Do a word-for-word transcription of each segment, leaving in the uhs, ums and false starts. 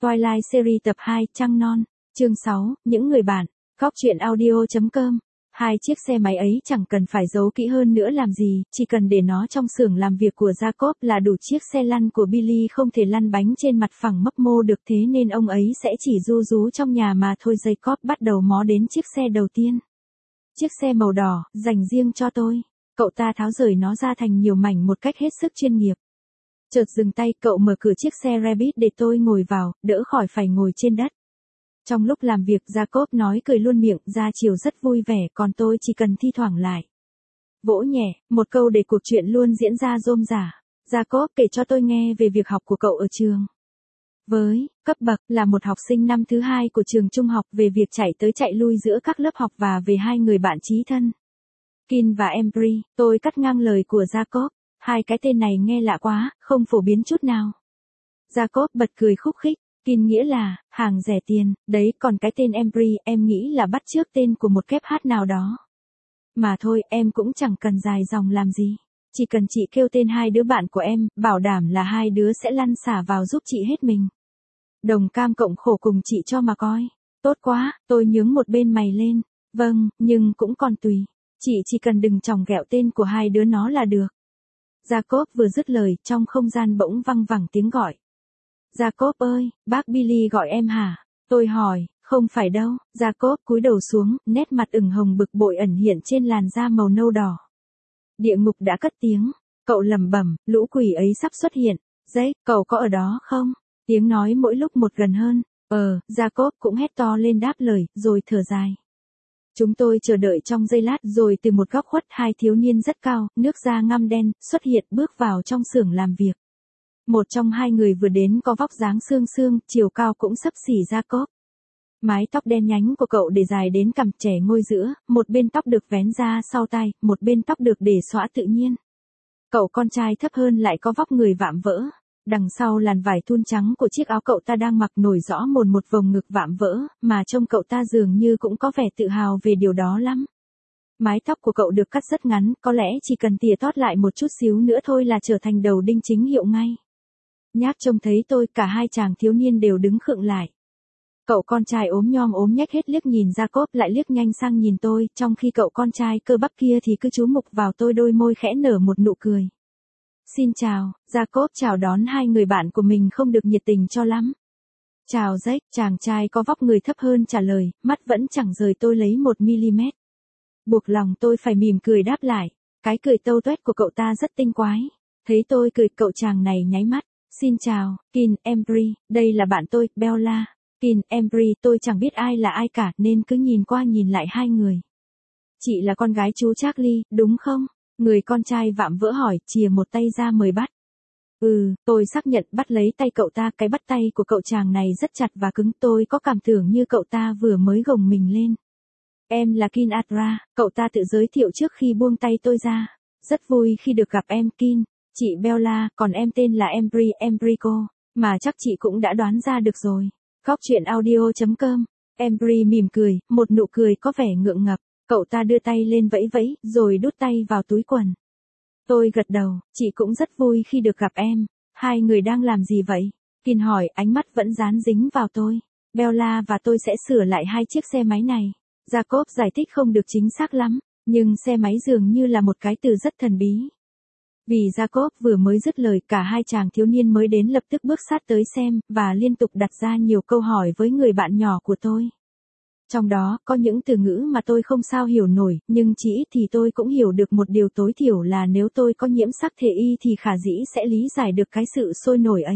Twilight Series tập hai, Trăng Non, chương sáu, những người bạn, Cóc truyện audio chấm com. Hai chiếc xe máy ấy chẳng cần phải giấu kỹ hơn nữa làm gì, chỉ cần để nó trong xưởng làm việc của Jacob là đủ. Chiếc xe lăn của Billy không thể lăn bánh trên mặt phẳng mấp mô được, thế nên ông ấy sẽ chỉ ru rú trong nhà mà thôi. Jacob bắt đầu mó đến chiếc xe đầu tiên. Chiếc xe màu đỏ, dành riêng cho tôi. Cậu ta tháo rời nó ra thành nhiều mảnh một cách hết sức chuyên nghiệp. Chợt dừng tay, cậu mở cửa chiếc xe Rabbit để tôi ngồi vào, đỡ khỏi phải ngồi trên đất. Trong lúc làm việc, Jacob nói cười luôn miệng, ra chiều rất vui vẻ, còn tôi chỉ cần thi thoảng lại vỗ nhẹ một câu để cuộc chuyện luôn diễn ra rôm rả. Jacob kể cho tôi nghe về việc học của cậu ở trường. Với cấp bậc là một học sinh năm thứ hai của trường trung học, về việc chạy tới chạy lui giữa các lớp học và về hai người bạn chí thân, Kin và Embry. Tôi cắt ngang lời của Jacob. Hai cái tên này nghe lạ quá, không phổ biến chút nào. Jacob bật cười khúc khích. Kin nghĩa là hàng rẻ tiền, đấy, còn cái tên Embry em nghĩ là bắt chước tên của một kép hát nào đó. Mà thôi, em cũng chẳng cần dài dòng làm gì. Chỉ cần chị kêu tên hai đứa bạn của em, bảo đảm là hai đứa sẽ lăn xả vào giúp chị hết mình. Đồng cam cộng khổ cùng chị cho mà coi. Tốt quá, tôi nhướng một bên mày lên. Vâng, nhưng cũng còn tùy. Chị chỉ cần đừng chòng ghẹo tên của hai đứa nó là được. Jacob vừa dứt lời, trong không gian bỗng văng vẳng tiếng gọi. Jacob ơi, bác Billy gọi em hả? Tôi hỏi, không phải đâu. Jacob cúi đầu xuống, nét mặt ửng hồng bực bội ẩn hiện trên làn da màu nâu đỏ. Địa ngục đã cất tiếng. Cậu lẩm bẩm, lũ quỷ ấy sắp xuất hiện. Giấy, cậu có ở đó không? Tiếng nói mỗi lúc một gần hơn. Ờ, Jacob cũng hét to lên đáp lời, rồi thở dài. Chúng tôi chờ đợi trong giây lát, rồi từ một góc khuất hai thiếu niên rất cao, nước da ngăm đen, xuất hiện bước vào trong xưởng làm việc. Một trong hai người vừa đến có vóc dáng xương xương, chiều cao cũng xấp xỉ Jacob. Mái tóc đen nhánh của cậu để dài đến cằm, trẻ ngôi giữa, một bên tóc được vén ra sau tai, một bên tóc được để xõa tự nhiên. Cậu con trai thấp hơn lại có vóc người vạm vỡ. Đằng sau làn vải thun trắng của chiếc áo cậu ta đang mặc nổi rõ mồn một vòng ngực vạm vỡ, mà trông cậu ta dường như cũng có vẻ tự hào về điều đó lắm. Mái tóc của cậu được cắt rất ngắn, có lẽ chỉ cần tỉa tót lại một chút xíu nữa thôi là trở thành đầu đinh chính hiệu ngay. Nhác trông thấy tôi, cả hai chàng thiếu niên đều đứng khựng lại. Cậu con trai ốm nhom ốm nhách hết liếc nhìn Jacob lại liếc nhanh sang nhìn tôi, trong khi cậu con trai cơ bắp kia thì cứ chú mục vào tôi, đôi môi khẽ nở một nụ cười. Xin chào. Jacob chào đón hai người bạn của mình không được nhiệt tình cho lắm. Chào Jack, chàng trai có vóc người thấp hơn trả lời, mắt vẫn chẳng rời tôi lấy một mi-li-mét. Buộc lòng tôi phải mỉm cười đáp lại. Cái cười tâu tuét của cậu ta rất tinh quái. Thấy tôi cười, cậu chàng này nháy mắt. Xin chào, Kin, Embry, đây là bạn tôi, Bella. Kin, Embry, tôi chẳng biết ai là ai cả nên cứ nhìn qua nhìn lại hai người. Chị là con gái chú Charlie, đúng không? Người con trai vạm vỡ hỏi, chìa một tay ra mời bắt. Ừ, tôi xác nhận, bắt lấy tay cậu ta. Cái bắt tay của cậu chàng này rất chặt và cứng, tôi có cảm tưởng như cậu ta vừa mới gồng mình lên. Em là Kin Adra, cậu ta tự giới thiệu trước khi buông tay tôi ra. Rất vui khi được gặp em, Kin. Chị Bella, còn em tên là Embry, Embrico, mà chắc chị cũng đã đoán ra được rồi. Cóc truyện audio chấm com. Embry mỉm cười, một nụ cười có vẻ ngượng ngập. Cậu ta đưa tay lên vẫy vẫy, rồi đút tay vào túi quần. Tôi gật đầu, chị cũng rất vui khi được gặp em. Hai người đang làm gì vậy? Kin hỏi, ánh mắt vẫn dán dính vào tôi. Bella và tôi sẽ sửa lại hai chiếc xe máy này. Jacob giải thích không được chính xác lắm, nhưng xe máy dường như là một cái từ rất thần bí. Vì Jacob vừa mới dứt lời, cả hai chàng thiếu niên mới đến lập tức bước sát tới xem, và liên tục đặt ra nhiều câu hỏi với người bạn nhỏ của tôi. Trong đó, có những từ ngữ mà tôi không sao hiểu nổi, nhưng chỉ ít thì tôi cũng hiểu được một điều tối thiểu là nếu tôi có nhiễm sắc thể y thì khả dĩ sẽ lý giải được cái sự sôi nổi ấy.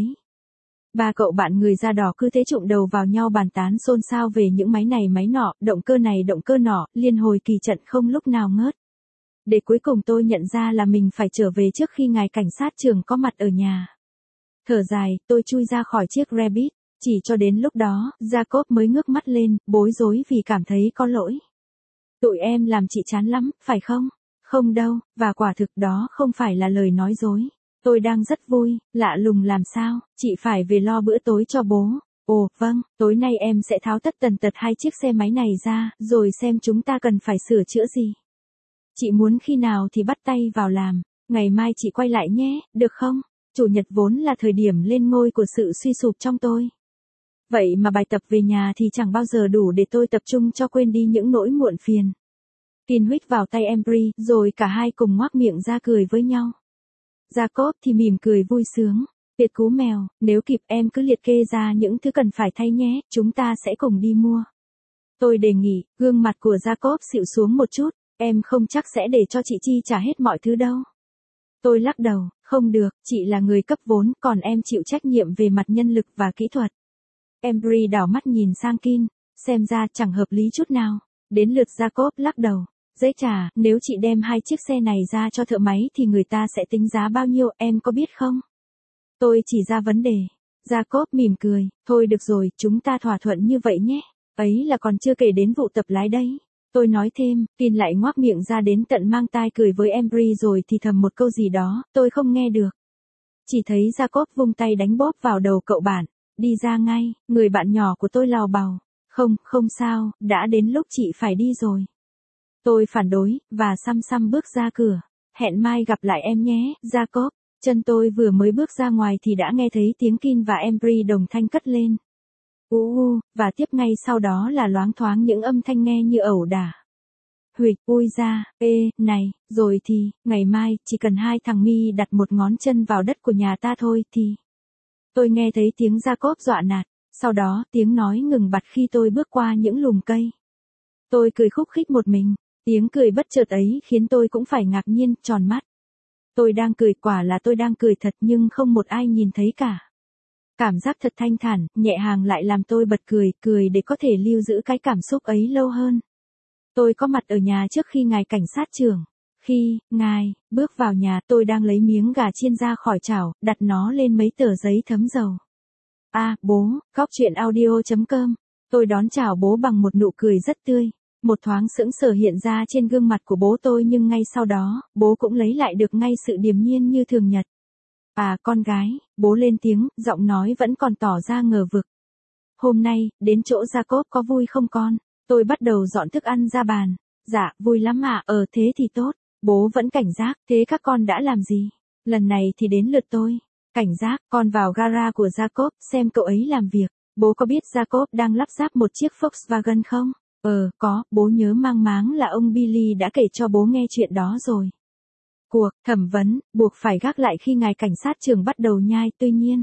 Ba cậu bạn người da đỏ cứ thế trụm đầu vào nhau bàn tán xôn xao về những máy này máy nọ, động cơ này động cơ nọ, liên hồi kỳ trận không lúc nào ngớt. Để cuối cùng tôi nhận ra là mình phải trở về trước khi ngài cảnh sát trưởng có mặt ở nhà. Thở dài, tôi chui ra khỏi chiếc Rabbit. Chỉ cho đến lúc đó, Jacob mới ngước mắt lên, bối rối vì cảm thấy có lỗi. Tụi em làm chị chán lắm, phải không? Không đâu, và quả thực đó không phải là lời nói dối. Tôi đang rất vui, lạ lùng làm sao, chị phải về lo bữa tối cho bố. Ồ, vâng, tối nay em sẽ tháo tất tần tật hai chiếc xe máy này ra, rồi xem chúng ta cần phải sửa chữa gì. Chị muốn khi nào thì bắt tay vào làm, ngày mai chị quay lại nhé, được không? Chủ nhật vốn là thời điểm lên ngôi của sự suy sụp trong tôi. Vậy mà bài tập về nhà thì chẳng bao giờ đủ để tôi tập trung cho quên đi những nỗi muộn phiền. Kin huých vào tay Embry, rồi cả hai cùng ngoác miệng ra cười với nhau. Jacob thì mỉm cười vui sướng. Tiệt cú mèo, nếu kịp em cứ liệt kê ra những thứ cần phải thay nhé, chúng ta sẽ cùng đi mua. Tôi đề nghị, gương mặt của Jacob xịu xuống một chút, em không chắc sẽ để cho chị chi trả hết mọi thứ đâu. Tôi lắc đầu, không được, chị là người cấp vốn, còn em chịu trách nhiệm về mặt nhân lực và kỹ thuật. Embry đảo mắt nhìn sang Kin, xem ra chẳng hợp lý chút nào. Đến lượt Jacob lắc đầu. Dễ trả, nếu chị đem hai chiếc xe này ra cho thợ máy thì người ta sẽ tính giá bao nhiêu, em có biết không? Tôi chỉ ra vấn đề. Jacob mỉm cười, thôi được rồi, chúng ta thỏa thuận như vậy nhé. Ấy là còn chưa kể đến vụ tập lái đấy. Tôi nói thêm, Kin lại ngoác miệng ra đến tận mang tai cười với Embry rồi thì thầm một câu gì đó, tôi không nghe được. Chỉ thấy Jacob vung tay đánh bóp vào đầu cậu bạn, đi ra ngay, người bạn nhỏ của tôi lào bào. Không, không sao, đã đến lúc chị phải đi rồi. Tôi phản đối, và xăm xăm bước ra cửa. Hẹn mai gặp lại em nhé, Jacob. Chân tôi vừa mới bước ra ngoài thì đã nghe thấy tiếng Kin và Embry đồng thanh cất lên. U u, và tiếp ngay sau đó là loáng thoáng những âm thanh nghe như ẩu đả. Huỵch, ui ra, ê, này, rồi thì, ngày mai, chỉ cần hai thằng mi đặt một ngón chân vào đất của nhà ta thôi thì... Tôi nghe thấy tiếng Jacob dọa nạt, sau đó tiếng nói ngừng bặt khi tôi bước qua những lùm cây. Tôi cười khúc khích một mình, tiếng cười bất chợt ấy khiến tôi cũng phải ngạc nhiên, tròn mắt. Tôi đang cười, quả là tôi đang cười thật nhưng không một ai nhìn thấy cả. Cảm giác thật thanh thản, nhẹ nhàng lại làm tôi bật cười, cười để có thể lưu giữ cái cảm xúc ấy lâu hơn. Tôi có mặt ở nhà trước khi ngài cảnh sát trưởng. Khi, ngài, bước vào nhà tôi đang lấy miếng gà chiên ra khỏi chảo, đặt nó lên mấy tờ giấy thấm dầu. À, bố, Cóc Truyện Audio chấm com. Tôi đón chào bố bằng một nụ cười rất tươi. Một thoáng sững sờ hiện ra trên gương mặt của bố tôi nhưng ngay sau đó, bố cũng lấy lại được ngay sự điềm nhiên như thường nhật. À con gái, bố lên tiếng, giọng nói vẫn còn tỏ ra ngờ vực. Hôm nay, đến chỗ Jacob có vui không con? Tôi bắt đầu dọn thức ăn ra bàn. Dạ, vui lắm ạ, ờ thế thì tốt. Bố vẫn cảnh giác, thế các con đã làm gì? Lần này thì đến lượt tôi. Cảnh giác, con vào gara của Jacob, xem cậu ấy làm việc. Bố có biết Jacob đang lắp ráp một chiếc Volkswagen không? Ờ, có, bố nhớ mang máng là ông Billy đã kể cho bố nghe chuyện đó rồi. Cuộc thẩm vấn buộc phải gác lại khi ngài cảnh sát trưởng bắt đầu nhai, tuy nhiên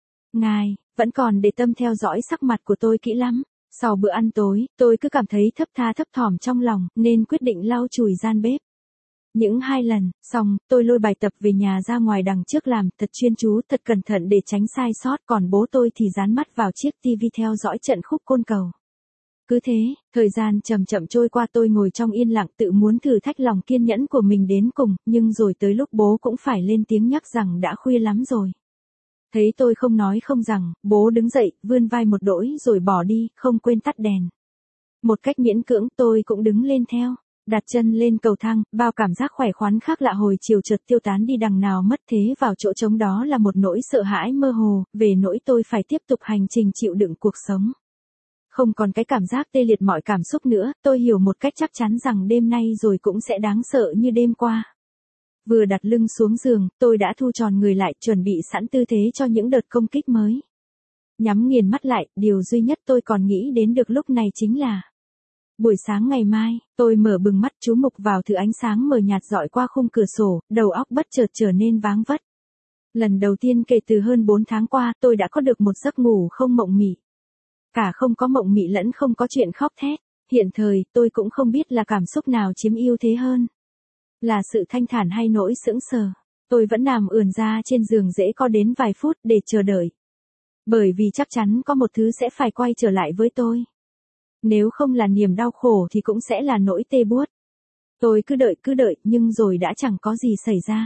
ngài vẫn còn để tâm theo dõi sắc mặt của tôi kỹ lắm. Sau bữa ăn tối, tôi cứ cảm thấy thấp tha thấp thỏm trong lòng, nên quyết định lau chùi gian bếp. Những hai lần, xong, tôi lôi bài tập về nhà ra ngoài đằng trước làm, thật chuyên chú, thật cẩn thận để tránh sai sót, còn bố tôi thì dán mắt vào chiếc tivi theo dõi trận khúc côn cầu. Cứ thế, thời gian chậm chậm trôi qua, tôi ngồi trong yên lặng tự muốn thử thách lòng kiên nhẫn của mình đến cùng, nhưng rồi tới lúc bố cũng phải lên tiếng nhắc rằng đã khuya lắm rồi. Thấy tôi không nói không rằng, bố đứng dậy, vươn vai một đỗi rồi bỏ đi, không quên tắt đèn. Một cách miễn cưỡng tôi cũng đứng lên theo, đặt chân lên cầu thang, bao cảm giác khỏe khoắn khác lạ hồi chiều chợt tiêu tán đi đằng nào mất, thế vào chỗ trống đó là một nỗi sợ hãi mơ hồ, về nỗi tôi phải tiếp tục hành trình chịu đựng cuộc sống. Không còn cái cảm giác tê liệt mọi cảm xúc nữa, tôi hiểu một cách chắc chắn rằng đêm nay rồi cũng sẽ đáng sợ như đêm qua. Vừa đặt lưng xuống giường, tôi đã thu tròn người lại, chuẩn bị sẵn tư thế cho những đợt công kích mới. Nhắm nghiền mắt lại, điều duy nhất tôi còn nghĩ đến được lúc này chính là buổi sáng ngày mai. Tôi mở bừng mắt chú mục vào thứ ánh sáng mờ nhạt dọi qua khung cửa sổ, đầu óc bất chợt trở nên váng vất. Lần đầu tiên kể từ hơn bốn tháng qua, tôi đã có được một giấc ngủ không mộng mị. Cả không có mộng mị lẫn không có chuyện khóc thét. Hiện thời, tôi cũng không biết là cảm xúc nào chiếm ưu thế hơn. Là sự thanh thản hay nỗi sững sờ. Tôi vẫn nằm ườn ra trên giường dễ có đến vài phút để chờ đợi. Bởi vì chắc chắn có một thứ sẽ phải quay trở lại với tôi. Nếu không là niềm đau khổ thì cũng sẽ là nỗi tê buốt. Tôi cứ đợi cứ đợi nhưng rồi đã chẳng có gì xảy ra.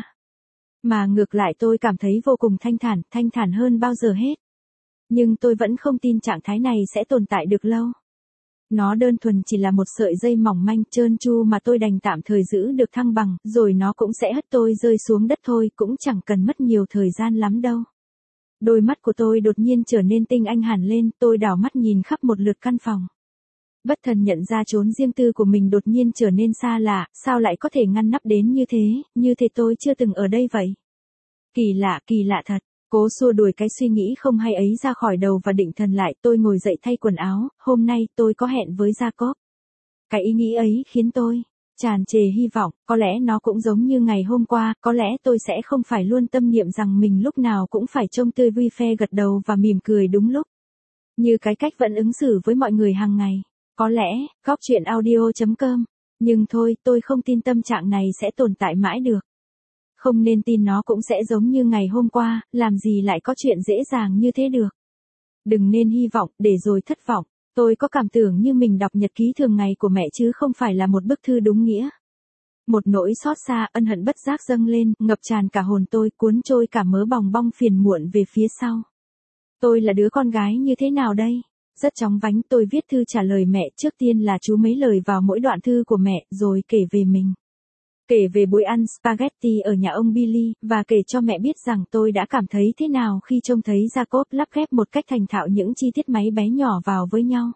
Mà ngược lại tôi cảm thấy vô cùng thanh thản, thanh thản hơn bao giờ hết. Nhưng tôi vẫn không tin trạng thái này sẽ tồn tại được lâu. Nó đơn thuần chỉ là một sợi dây mỏng manh trơn tru mà tôi đành tạm thời giữ được thăng bằng, rồi nó cũng sẽ hất tôi rơi xuống đất thôi, cũng chẳng cần mất nhiều thời gian lắm đâu. Đôi mắt của tôi đột nhiên trở nên tinh anh hẳn lên, tôi đảo mắt nhìn khắp một lượt căn phòng. Bất thần nhận ra chốn riêng tư của mình đột nhiên trở nên xa lạ, sao lại có thể ngăn nắp đến như thế, như thế tôi chưa từng ở đây vậy. Kỳ lạ, kỳ lạ thật. Cố xua đuổi cái suy nghĩ không hay ấy ra khỏi đầu và định thần lại, tôi ngồi dậy thay quần áo, hôm nay tôi có hẹn với Jacob. Cái ý nghĩ ấy khiến tôi tràn trề hy vọng, có lẽ nó cũng giống như ngày hôm qua, có lẽ tôi sẽ không phải luôn tâm niệm rằng mình lúc nào cũng phải trông tươi vui phe gật đầu và mỉm cười đúng lúc. Như cái cách vẫn ứng xử với mọi người hàng ngày. Có lẽ, Góc Chuyện Audio chấm com. Nhưng thôi, tôi không tin tâm trạng này sẽ tồn tại mãi được. Không nên tin nó cũng sẽ giống như ngày hôm qua, làm gì lại có chuyện dễ dàng như thế được. Đừng nên hy vọng, để rồi thất vọng. Tôi có cảm tưởng như mình đọc nhật ký thường ngày của mẹ chứ không phải là một bức thư đúng nghĩa. Một nỗi xót xa, ân hận bất giác dâng lên, ngập tràn cả hồn tôi, cuốn trôi cả mớ bòng bong phiền muộn về phía sau. Tôi là đứa con gái như thế nào đây? Rất chóng vánh, tôi viết thư trả lời mẹ, trước tiên là chú mấy lời vào mỗi đoạn thư của mẹ, rồi kể về mình. Kể về buổi ăn spaghetti ở nhà ông Billy, và kể cho mẹ biết rằng tôi đã cảm thấy thế nào khi trông thấy Jacob lắp ghép một cách thành thạo những chi tiết máy bé nhỏ vào với nhau.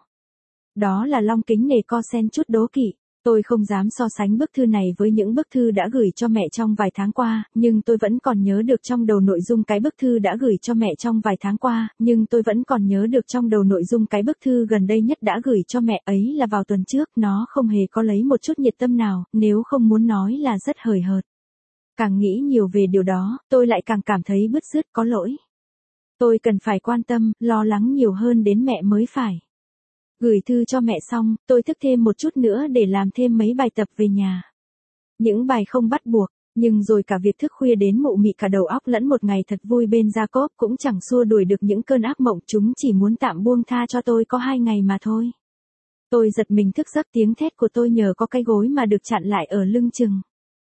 Đó là long kính nề co sen chút đố kỵ. Tôi không dám so sánh bức thư này với những bức thư đã gửi cho mẹ trong vài tháng qua, nhưng tôi vẫn còn nhớ được trong đầu nội dung cái bức thư đã gửi cho mẹ trong vài tháng qua, nhưng tôi vẫn còn nhớ được trong đầu nội dung cái bức thư gần đây nhất đã gửi cho mẹ ấy là vào tuần trước, nó không hề có lấy một chút nhiệt tâm nào, nếu không muốn nói là rất hời hợt. Càng nghĩ nhiều về điều đó, tôi lại càng cảm thấy bứt rứt, có lỗi. Tôi cần phải quan tâm, lo lắng nhiều hơn đến mẹ mới phải. Gửi thư cho mẹ xong, tôi thức thêm một chút nữa để làm thêm mấy bài tập về nhà. Những bài không bắt buộc, nhưng rồi cả việc thức khuya đến mụ mị cả đầu óc lẫn một ngày thật vui bên Jacob cũng chẳng xua đuổi được những cơn ác mộng, chúng chỉ muốn tạm buông tha cho tôi có hai ngày mà thôi. Tôi giật mình thức giấc, tiếng thét của tôi nhờ có cái gối mà được chặn lại ở lưng chừng.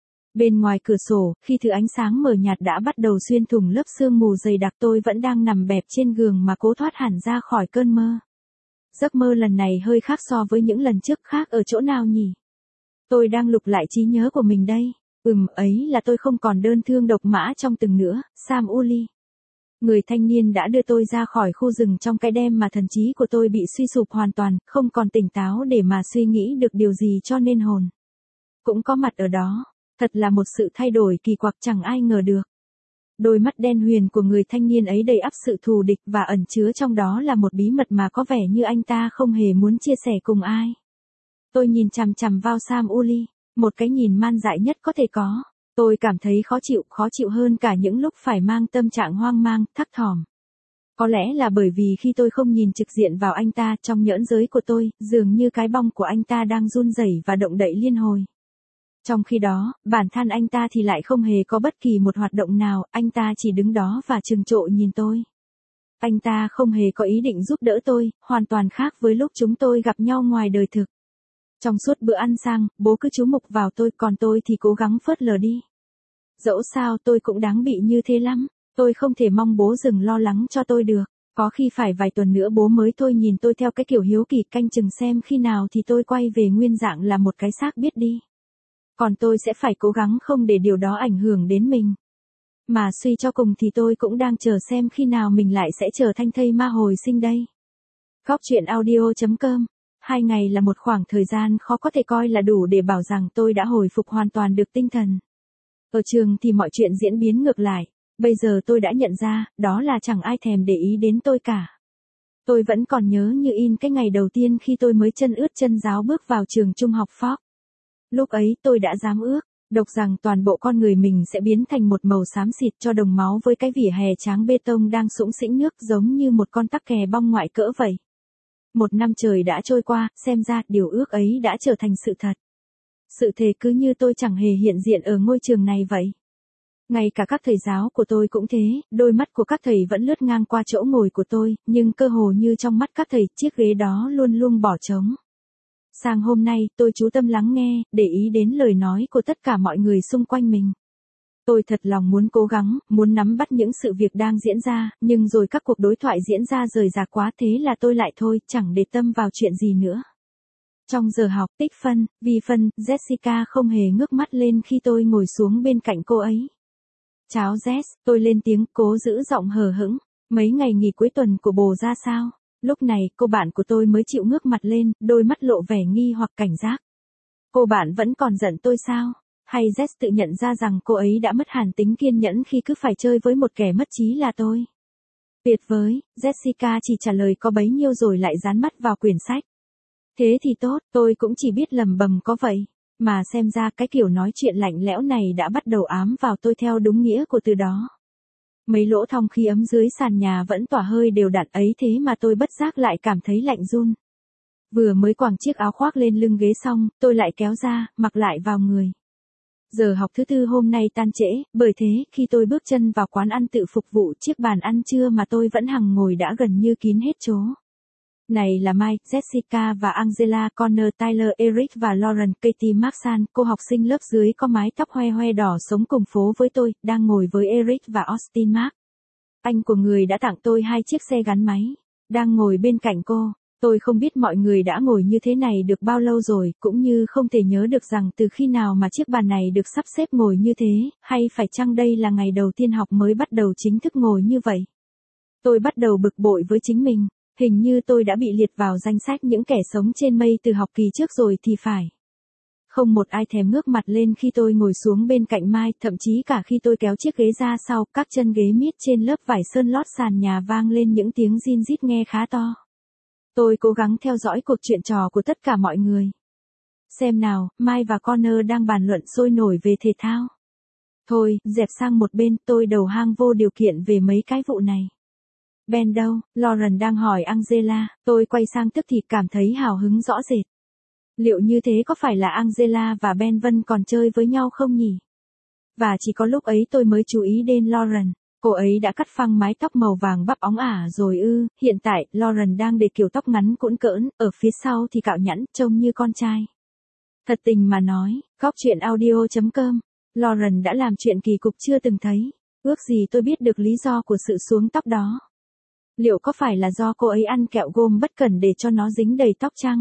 Bên ngoài cửa sổ, khi thứ ánh sáng mờ nhạt đã bắt đầu xuyên thủng lớp sương mù dày đặc, tôi vẫn đang nằm bẹp trên giường mà cố thoát hẳn ra khỏi cơn mơ. Giấc mơ lần này hơi khác so với những lần trước, khác ở chỗ nào nhỉ? Tôi đang lục lại trí nhớ của mình đây. Ừm, ấy là tôi không còn đơn thương độc mã trong từng nữa, Sam Uli. Người thanh niên đã đưa tôi ra khỏi khu rừng trong cái đêm mà thần trí của tôi bị suy sụp hoàn toàn, không còn tỉnh táo để mà suy nghĩ được điều gì cho nên hồn. Cũng có mặt ở đó, thật là một sự thay đổi kỳ quặc chẳng ai ngờ được. Đôi mắt đen huyền của người thanh niên ấy đầy ắp sự thù địch và ẩn chứa trong đó là một bí mật mà có vẻ như anh ta không hề muốn chia sẻ cùng ai. Tôi nhìn chằm chằm vào Sam Uli, một cái nhìn man dại nhất có thể có. Tôi cảm thấy khó chịu, khó chịu hơn cả những lúc phải mang tâm trạng hoang mang, thắc thỏm. Có lẽ là bởi vì khi tôi không nhìn trực diện vào anh ta, trong nhẫn giới của tôi, dường như cái bong của anh ta đang run rẩy và động đậy liên hồi. Trong khi đó, bản thân anh ta thì lại không hề có bất kỳ một hoạt động nào, anh ta chỉ đứng đó và trừng trộ nhìn tôi. Anh ta không hề có ý định giúp đỡ tôi, hoàn toàn khác với lúc chúng tôi gặp nhau ngoài đời thực. Trong suốt bữa ăn sang, bố cứ chú mục vào tôi, còn tôi thì cố gắng phớt lờ đi. Dẫu sao tôi cũng đáng bị như thế lắm, tôi không thể mong bố dừng lo lắng cho tôi được. Có khi phải vài tuần nữa bố mới thôi nhìn tôi theo cái kiểu hiếu kỳ, canh chừng xem khi nào thì tôi quay về nguyên dạng là một cái xác biết đi. Còn tôi sẽ phải cố gắng không để điều đó ảnh hưởng đến mình. Mà suy cho cùng thì tôi cũng đang chờ xem khi nào mình lại sẽ trở thành thây ma hồi sinh đây. Góc Chuyện Audio chấm com. Hai ngày là một khoảng thời gian khó có thể coi là đủ để bảo rằng tôi đã hồi phục hoàn toàn được tinh thần. Ở trường thì mọi chuyện diễn biến ngược lại. Bây giờ tôi đã nhận ra, đó là chẳng ai thèm để ý đến tôi cả. Tôi vẫn còn nhớ như in cái ngày đầu tiên khi tôi mới chân ướt chân ráo bước vào trường trung học Fox. Lúc ấy tôi đã dám ước, độc rằng toàn bộ con người mình sẽ biến thành một màu xám xịt cho đồng máu với cái vỉa hè tráng bê tông đang sũng sĩnh nước giống như một con tắc kè bong ngoại cỡ vậy. Một năm trời đã trôi qua, xem ra điều ước ấy đã trở thành sự thật. Sự thề cứ như tôi chẳng hề hiện diện ở ngôi trường này vậy. Ngay cả các thầy giáo của tôi cũng thế, đôi mắt của các thầy vẫn lướt ngang qua chỗ ngồi của tôi, nhưng cơ hồ như trong mắt các thầy, chiếc ghế đó luôn luôn bỏ trống. Sang hôm nay, tôi chú tâm lắng nghe, để ý đến lời nói của tất cả mọi người xung quanh mình. Tôi thật lòng muốn cố gắng, muốn nắm bắt những sự việc đang diễn ra, nhưng rồi các cuộc đối thoại diễn ra rời rạc quá, thế là tôi lại thôi, chẳng để tâm vào chuyện gì nữa. Trong giờ học, tích phân, vi phân, Jessica không hề ngước mắt lên khi tôi ngồi xuống bên cạnh cô ấy. Cháu Jess, tôi lên tiếng, cố giữ giọng hờ hững. Mấy ngày nghỉ cuối tuần của bồ ra sao? Lúc này, cô bạn của tôi mới chịu ngước mặt lên, đôi mắt lộ vẻ nghi hoặc cảnh giác. Cô bạn vẫn còn giận tôi sao? Hay Jess tự nhận ra rằng cô ấy đã mất hẳn tính kiên nhẫn khi cứ phải chơi với một kẻ mất trí là tôi? Tuyệt vời, Jessica chỉ trả lời có bấy nhiêu rồi lại dán mắt vào quyển sách. Thế thì tốt, tôi cũng chỉ biết lầm bầm có vậy. Mà xem ra cái kiểu nói chuyện lạnh lẽo này đã bắt đầu ám vào tôi theo đúng nghĩa của từ đó. Mấy lỗ thông khí ấm dưới sàn nhà vẫn tỏa hơi đều đặn ấy thế mà tôi bất giác lại cảm thấy lạnh run. Vừa mới quàng chiếc áo khoác lên lưng ghế xong, tôi lại kéo ra, mặc lại vào người. Giờ học thứ tư hôm nay tan trễ, bởi thế, khi tôi bước chân vào quán ăn tự phục vụ, chiếc bàn ăn trưa mà tôi vẫn hằng ngồi đã gần như kín hết chỗ. Này là Mike, Jessica và Angela, Connor, Tyler, Eric và Lauren, Katie Maxan, cô học sinh lớp dưới có mái tóc hoe hoe đỏ sống cùng phố với tôi, đang ngồi với Eric và Austin Mark. Anh của người đã tặng tôi hai chiếc xe gắn máy, đang ngồi bên cạnh cô. Tôi không biết mọi người đã ngồi như thế này được bao lâu rồi, cũng như không thể nhớ được rằng từ khi nào mà chiếc bàn này được sắp xếp ngồi như thế, hay phải chăng đây là ngày đầu tiên học mới bắt đầu chính thức ngồi như vậy. Tôi bắt đầu bực bội với chính mình, hình như tôi đã bị liệt vào danh sách những kẻ sống trên mây từ học kỳ trước rồi thì phải. Không một ai thèm ngước mặt lên khi tôi ngồi xuống bên cạnh Mai, thậm chí cả khi tôi kéo chiếc ghế ra sau, các chân ghế mít trên lớp vải sơn lót sàn nhà vang lên những tiếng rin rít nghe khá to. Tôi cố gắng theo dõi cuộc chuyện trò của tất cả mọi người. Xem nào, Mai và Connor đang bàn luận sôi nổi về thể thao. Thôi, dẹp sang một bên, tôi đầu hang vô điều kiện về mấy cái vụ này. Ben đâu? Lauren đang hỏi Angela, tôi quay sang tức thì cảm thấy hào hứng rõ rệt. Liệu như thế có phải là Angela và Ben Vân còn chơi với nhau không nhỉ? Và chỉ có lúc ấy tôi mới chú ý đến Lauren. Cô ấy đã cắt phăng mái tóc màu vàng bắp óng ả rồi ư, hiện tại, Lauren đang để kiểu tóc ngắn cũn cỡn, ở phía sau thì cạo nhẵn, trông như con trai. Thật tình mà nói, góc chuyện audio chấm com, Lauren đã làm chuyện kỳ cục chưa từng thấy, ước gì tôi biết được lý do của sự xuống tóc đó. Liệu có phải là do cô ấy ăn kẹo gôm bất cẩn để cho nó dính đầy tóc chăng?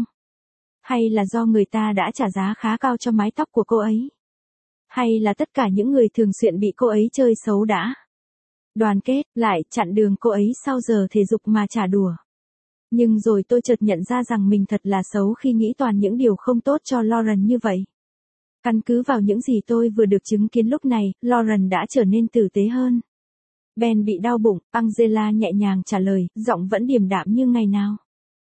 Hay là do người ta đã trả giá khá cao cho mái tóc của cô ấy? Hay là tất cả những người thường xuyên bị cô ấy chơi xấu đã đoàn kết lại chặn đường cô ấy sau giờ thể dục mà trả đùa? Nhưng rồi tôi chợt nhận ra rằng mình thật là xấu khi nghĩ toàn những điều không tốt cho Lauren như vậy. Căn cứ vào những gì tôi vừa được chứng kiến lúc này, Lauren đã trở nên tử tế hơn. Ben bị đau bụng, Angela nhẹ nhàng trả lời, giọng vẫn điềm đạm như ngày nào.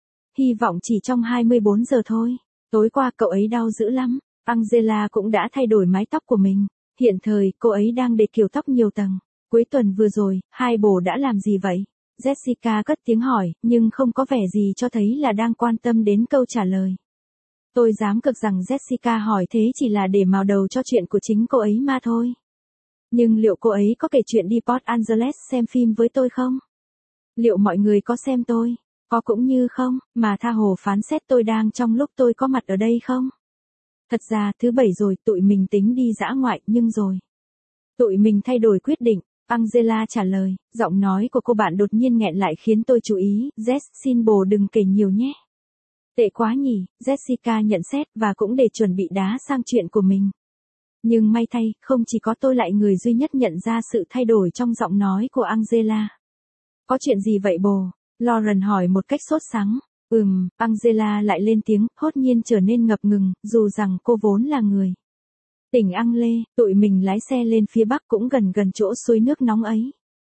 Hy vọng chỉ trong hai mươi bốn giờ thôi. Tối qua cậu ấy đau dữ lắm. Angela cũng đã thay đổi mái tóc của mình. Hiện thời, cô ấy đang để kiểu tóc nhiều tầng. Cuối tuần vừa rồi, hai bồ đã làm gì vậy? Jessica cất tiếng hỏi, nhưng không có vẻ gì cho thấy là đang quan tâm đến câu trả lời. Tôi dám cược rằng Jessica hỏi thế chỉ là để mào đầu cho chuyện của chính cô ấy mà thôi. Nhưng liệu cô ấy có kể chuyện đi Port Angeles xem phim với tôi không? Liệu mọi người có xem tôi? Có cũng như không, mà tha hồ phán xét tôi đang trong lúc tôi có mặt ở đây không? Thật ra, thứ bảy rồi, tụi mình tính đi dã ngoại, nhưng rồi. Tụi mình thay đổi quyết định, Angela trả lời, giọng nói của cô bạn đột nhiên nghẹn lại khiến tôi chú ý, Jess, xin bồ đừng kể nhiều nhé. Tệ quá nhỉ, Jessica nhận xét và cũng để chuẩn bị đá sang chuyện của mình. Nhưng may thay, không chỉ có tôi lại người duy nhất nhận ra sự thay đổi trong giọng nói của Angela. Có chuyện gì vậy bồ? Lauren hỏi một cách sốt sắng. Ừm, Angela lại lên tiếng, hốt nhiên trở nên ngập ngừng, dù rằng cô vốn là người tỉnh Ang Lê, tụi mình lái xe lên phía bắc cũng gần gần chỗ suối nước nóng ấy.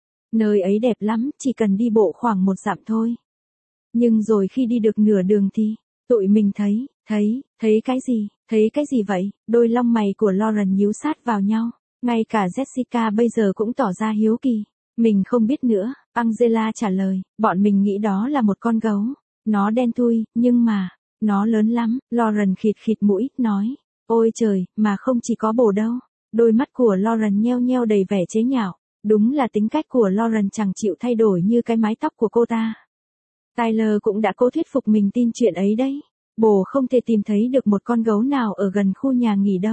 Nơi ấy đẹp lắm, chỉ cần đi bộ khoảng một dặm thôi. Nhưng rồi khi đi được nửa đường thì, tụi mình thấy, thấy, thấy cái gì, thấy cái gì vậy? Đôi lông mày của Lauren nhíu sát vào nhau. Ngay cả Jessica bây giờ cũng tỏ ra hiếu kỳ. Mình không biết nữa, Angela trả lời, bọn mình nghĩ đó là một con gấu. Nó đen thui, nhưng mà, nó lớn lắm, Lauren khịt khịt mũi, nói. Ôi trời, mà không chỉ có bồ đâu. Đôi mắt của Lauren nheo nheo đầy vẻ chế nhạo. Đúng là tính cách của Lauren chẳng chịu thay đổi như cái mái tóc của cô ta. Tyler cũng đã cố thuyết phục mình tin chuyện ấy đấy. Bồ không thể tìm thấy được một con gấu nào ở gần khu nhà nghỉ đâu.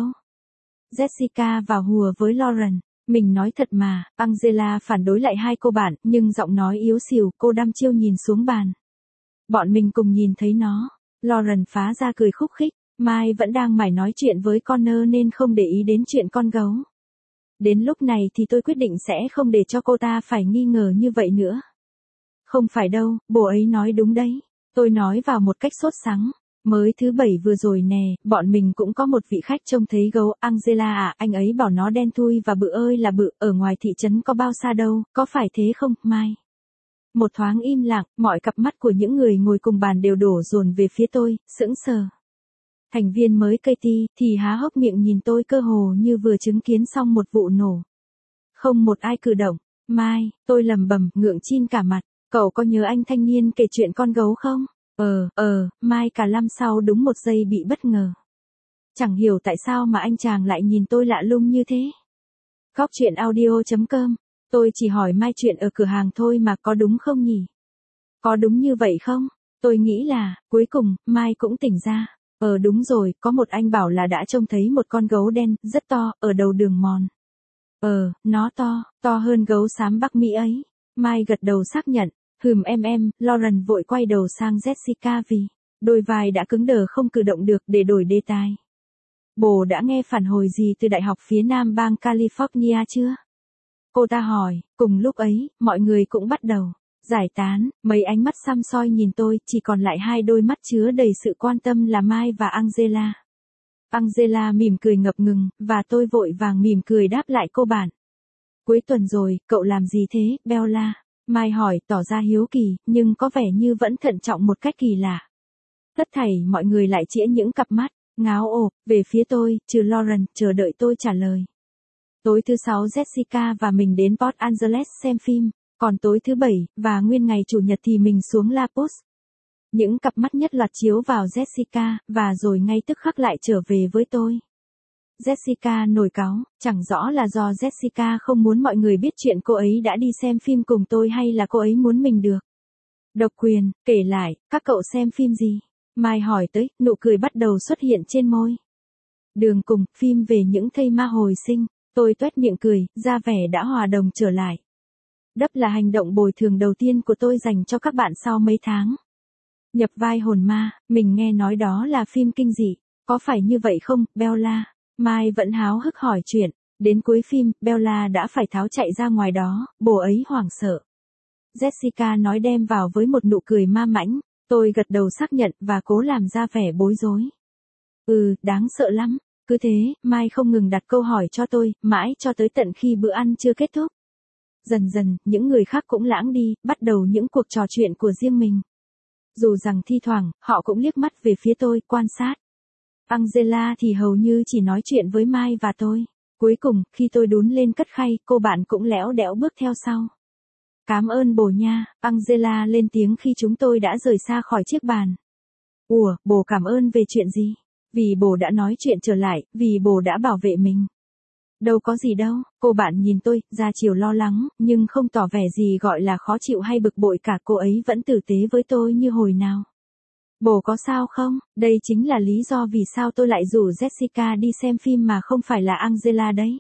Jessica vào hùa với Lauren. Mình nói thật mà, Angela phản đối lại hai cô bạn, nhưng giọng nói yếu xìu, cô đăm chiêu nhìn xuống bàn. Bọn mình cùng nhìn thấy nó. Lauren phá ra cười khúc khích. Mai vẫn đang mải nói chuyện với Connor nên không để ý đến chuyện con gấu. Đến lúc này thì tôi quyết định sẽ không để cho cô ta phải nghi ngờ như vậy nữa. Không phải đâu, bồ ấy nói đúng đấy. Tôi nói vào một cách sốt sắng. Mới thứ bảy vừa rồi nè, bọn mình cũng có một vị khách trông thấy gấu. Angela à, anh ấy bảo nó đen thui và bự ơi là bự, ở ngoài thị trấn có bao xa đâu, có phải thế không, Mai? Một thoáng im lặng, mọi cặp mắt của những người ngồi cùng bàn đều đổ dồn về phía tôi, sững sờ. Thành viên mới Katie thì há hốc miệng nhìn tôi cơ hồ như vừa chứng kiến xong một vụ nổ. Không một ai cử động. Mai, tôi lầm bầm, ngượng chin cả mặt. Cậu có nhớ anh thanh niên kể chuyện con gấu không? Ờ, ờ, Mai cả lâm sau đúng một giây bị bất ngờ. Chẳng hiểu tại sao mà anh chàng lại nhìn tôi lạ lùng như thế. Góc chuyện audio chấm com. Tôi chỉ hỏi Mai chuyện ở cửa hàng thôi mà, có đúng không nhỉ? Có đúng như vậy không? Tôi nghĩ là, cuối cùng, Mai cũng tỉnh ra. Ờ đúng rồi, có một anh bảo là đã trông thấy một con gấu đen, rất to, ở đầu đường mòn. Ờ, nó to, to hơn gấu xám Bắc Mỹ ấy. Mai gật đầu xác nhận. Hừm em em, Lauren vội quay đầu sang Jessica vì đôi vai đã cứng đờ không cử động được để đổi đề tài. Bồ đã nghe phản hồi gì từ Đại học phía Nam bang California chưa? Cô ta hỏi, cùng lúc ấy, mọi người cũng bắt đầu giải tán, mấy ánh mắt săm soi nhìn tôi, chỉ còn lại hai đôi mắt chứa đầy sự quan tâm là Mai và Angela. Angela mỉm cười ngập ngừng, và tôi vội vàng mỉm cười đáp lại cô bạn. Cuối tuần rồi, cậu làm gì thế, Bella? Mai hỏi tỏ ra hiếu kỳ, nhưng có vẻ như vẫn thận trọng một cách kỳ lạ. Tất thảy mọi người lại chĩa những cặp mắt, ngáo ồ, về phía tôi, trừ Lauren, chờ đợi tôi trả lời. Tối thứ sáu Jessica và mình đến Port Angeles xem phim, còn tối thứ bảy, và nguyên ngày chủ nhật thì mình xuống La Puz. Những cặp mắt nhất loạt chiếu vào Jessica, và rồi ngay tức khắc lại trở về với tôi. Jessica nổi cáu, chẳng rõ là do Jessica không muốn mọi người biết chuyện cô ấy đã đi xem phim cùng tôi hay là cô ấy muốn mình được độc quyền. Kể lại, các cậu xem phim gì? Mai hỏi tới, nụ cười bắt đầu xuất hiện trên môi. Đường cùng, phim về những thây ma hồi sinh. Tôi toét miệng cười, ra vẻ đã hòa đồng trở lại. Đắp là hành động bồi thường đầu tiên của tôi dành cho các bạn sau mấy tháng nhập vai hồn ma. Mình nghe nói đó là phim kinh dị, có phải như vậy không, Bella? Mai vẫn háo hức hỏi chuyện. Đến cuối phim, Bella đã phải tháo chạy ra ngoài đó, bồ ấy hoảng sợ. Jessica nói đem vào với một nụ cười ma mãnh. Tôi gật đầu xác nhận và cố làm ra vẻ bối rối. Ừ, đáng sợ lắm. Cứ thế, Mai không ngừng đặt câu hỏi cho tôi, mãi cho tới tận khi bữa ăn chưa kết thúc. Dần dần, những người khác cũng lãng đi, bắt đầu những cuộc trò chuyện của riêng mình. Dù rằng thi thoảng, họ cũng liếc mắt về phía tôi, quan sát. Angela thì hầu như chỉ nói chuyện với Mai và tôi. Cuối cùng, khi tôi đún lên cất khay, cô bạn cũng lẽo đẽo bước theo sau. Cảm ơn bồ nha, Angela lên tiếng khi chúng tôi đã rời xa khỏi chiếc bàn. Ủa, bồ cảm ơn về chuyện gì? Vì bồ đã nói chuyện trở lại, vì bồ đã bảo vệ mình. Đâu có gì đâu, cô bạn nhìn tôi, ra chiều lo lắng, nhưng không tỏ vẻ gì gọi là khó chịu hay bực bội cả, cô ấy vẫn tử tế với tôi như hồi nào. Bồ có sao không? Đây chính là lý do vì sao tôi lại rủ Jessica đi xem phim mà không phải là Angela đấy.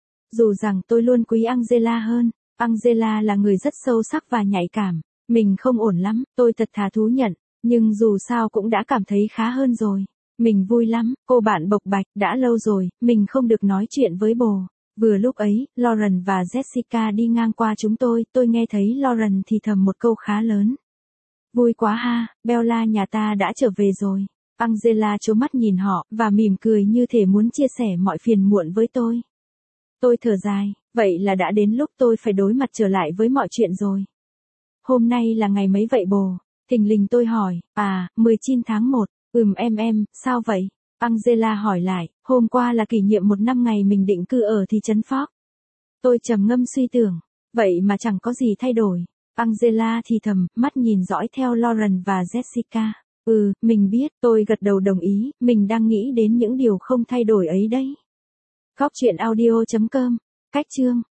Dù rằng tôi luôn quý Angela hơn, Angela là người rất sâu sắc và nhạy cảm. Mình không ổn lắm, tôi thật thà thú nhận, nhưng dù sao cũng đã cảm thấy khá hơn rồi. Mình vui lắm, cô bạn bộc bạch, đã lâu rồi, mình không được nói chuyện với bồ. Vừa lúc ấy, Lauren và Jessica đi ngang qua chúng tôi, tôi nghe thấy Lauren thì thầm một câu khá lớn. Vui quá ha, Bella nhà ta đã trở về rồi. Angela trố mắt nhìn họ, và mỉm cười như thể muốn chia sẻ mọi phiền muộn với tôi. Tôi thở dài, vậy là đã đến lúc tôi phải đối mặt trở lại với mọi chuyện rồi. Hôm nay là ngày mấy vậy bồ? Thình lình tôi hỏi, à, mười chín tháng một. Ừm em em, sao vậy? Angela hỏi lại, hôm qua là kỷ niệm một năm ngày mình định cư ở thị trấn Fox. Tôi trầm ngâm suy tưởng, vậy mà chẳng có gì thay đổi. Angela thì thầm, mắt nhìn dõi theo Lauren và Jessica. Ừ, mình biết, tôi gật đầu đồng ý, mình đang nghĩ đến những điều không thay đổi ấy đấy. Góc chuyện audio chấm com, cách chương.